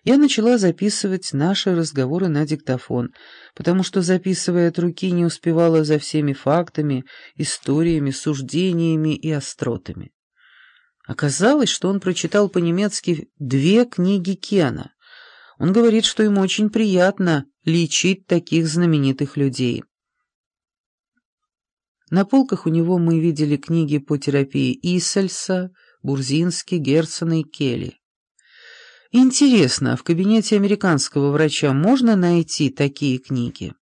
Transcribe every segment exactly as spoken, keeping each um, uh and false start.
Я начала записывать наши разговоры на диктофон, потому что, записывая от руки, не успевала за всеми фактами, историями, суждениями и остротами. Оказалось, что он прочитал по-немецки две книги Кена. Он говорит, что ему очень приятно лечить таких знаменитых людей. На полках у него мы видели книги по терапии Иссельса, Бурзински, Герцена и Келли. Интересно, в кабинете американского врача можно найти такие книги?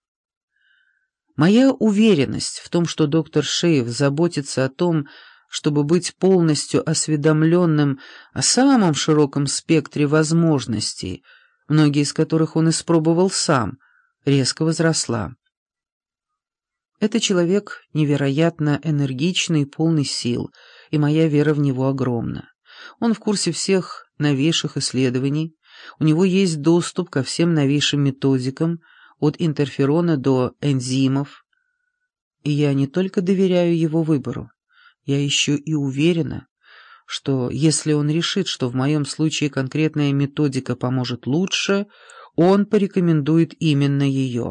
Моя уверенность в том, что доктор Шеев заботится о том, чтобы быть полностью осведомленным о самом широком спектре возможностей, многие из которых он испробовал сам, резко возросла. Это человек невероятно энергичный и полный сил, и моя вера в него огромна. Он в курсе всех новейших исследований, у него есть доступ ко всем новейшим методикам, от интерферона до энзимов. И я не только доверяю его выбору, я еще и уверена, что если он решит, что в моем случае конкретная методика поможет лучше, он порекомендует именно ее.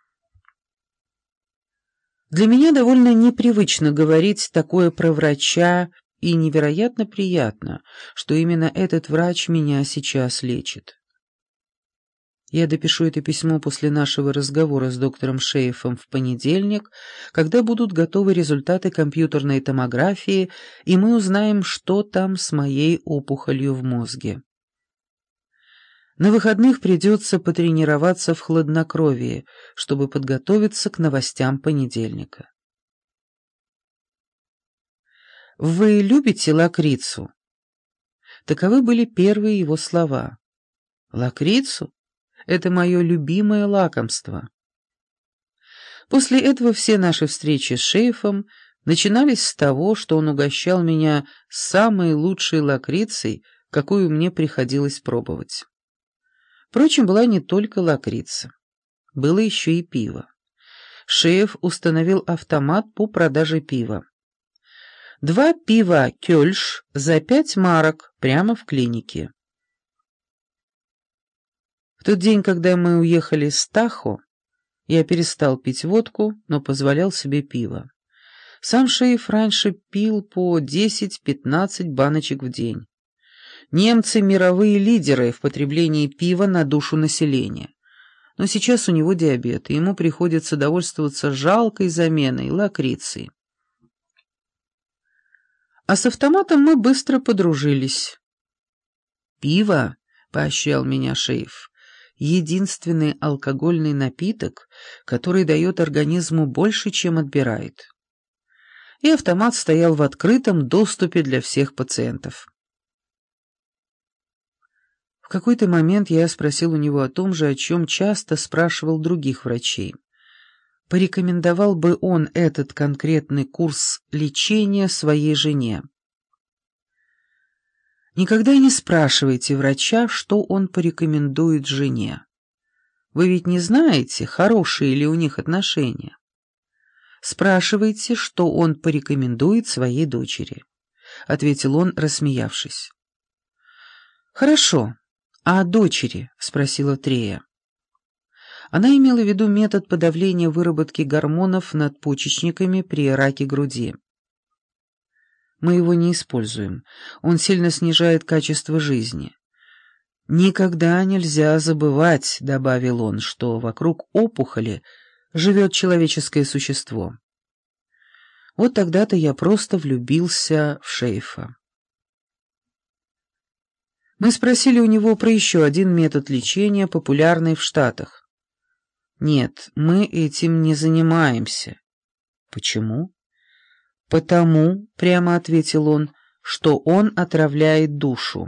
Для меня довольно непривычно говорить такое про врача, и невероятно приятно, что именно этот врач меня сейчас лечит. Я допишу это письмо после нашего разговора с доктором Шеефом в понедельник, когда будут готовы результаты компьютерной томографии, и мы узнаем, что там с моей опухолью в мозге. На выходных придется потренироваться в хладнокровии, чтобы подготовиться к новостям понедельника. «Вы любите лакрицу?» Таковы были первые его слова. «Лакрицу? Это мое любимое лакомство». После этого все наши встречи с Шеефом начинались с того, что он угощал меня самой лучшей лакрицей, какую мне приходилось пробовать. Впрочем, была не только лакрица. Было еще и пиво. Шееф установил автомат по продаже пива. Два пива «Кёльш» за пять марок прямо в клинике. В тот день, когда мы уехали с Тахо, я перестал пить водку, но позволял себе пиво. Сам Шееф раньше пил по десять-пятнадцать баночек в день. Немцы — мировые лидеры в потреблении пива на душу населения. Но сейчас у него диабет, и ему приходится довольствоваться жалкой заменой — лакрицей. А с автоматом мы быстро подружились. «Пиво», — поощрял меня Шееф, — единственный алкогольный напиток, который дает организму больше, чем отбирает. И автомат стоял в открытом доступе для всех пациентов. В какой-то момент я спросил у него о том же, о чем часто спрашивал других врачей. Порекомендовал бы он этот конкретный курс лечения своей жене. Никогда не спрашивайте врача, что он порекомендует жене. Вы ведь не знаете, хорошие ли у них отношения. Спрашивайте, что он порекомендует своей дочери, — ответил он, рассмеявшись. «Хорошо. А о дочери?» — спросила Трея. Она имела в виду метод подавления выработки гормонов надпочечниками при раке груди. Мы его не используем. Он сильно снижает качество жизни. «Никогда нельзя забывать», — добавил он, — «что вокруг опухоли живет человеческое существо». Вот тогда-то я просто влюбился в Шеефа. Мы спросили у него про еще один метод лечения, популярный в Штатах. «Нет, мы этим не занимаемся». «Почему?» «Потому», — прямо ответил он, — «что он отравляет душу».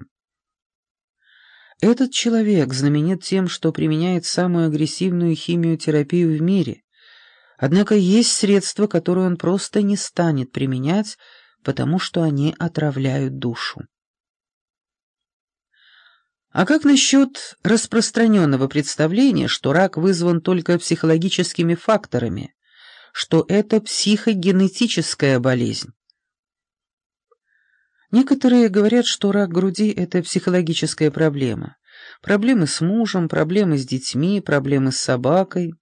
Этот человек знаменит тем, что применяет самую агрессивную химиотерапию в мире. Однако есть средства, которые он просто не станет применять, потому что они отравляют душу. А как насчет распространенного представления, что рак вызван только психологическими факторами, что это психогенетическая болезнь? Некоторые говорят, что рак груди — это психологическая проблема, Проблемы с мужем, проблемы с детьми, проблемы с собакой.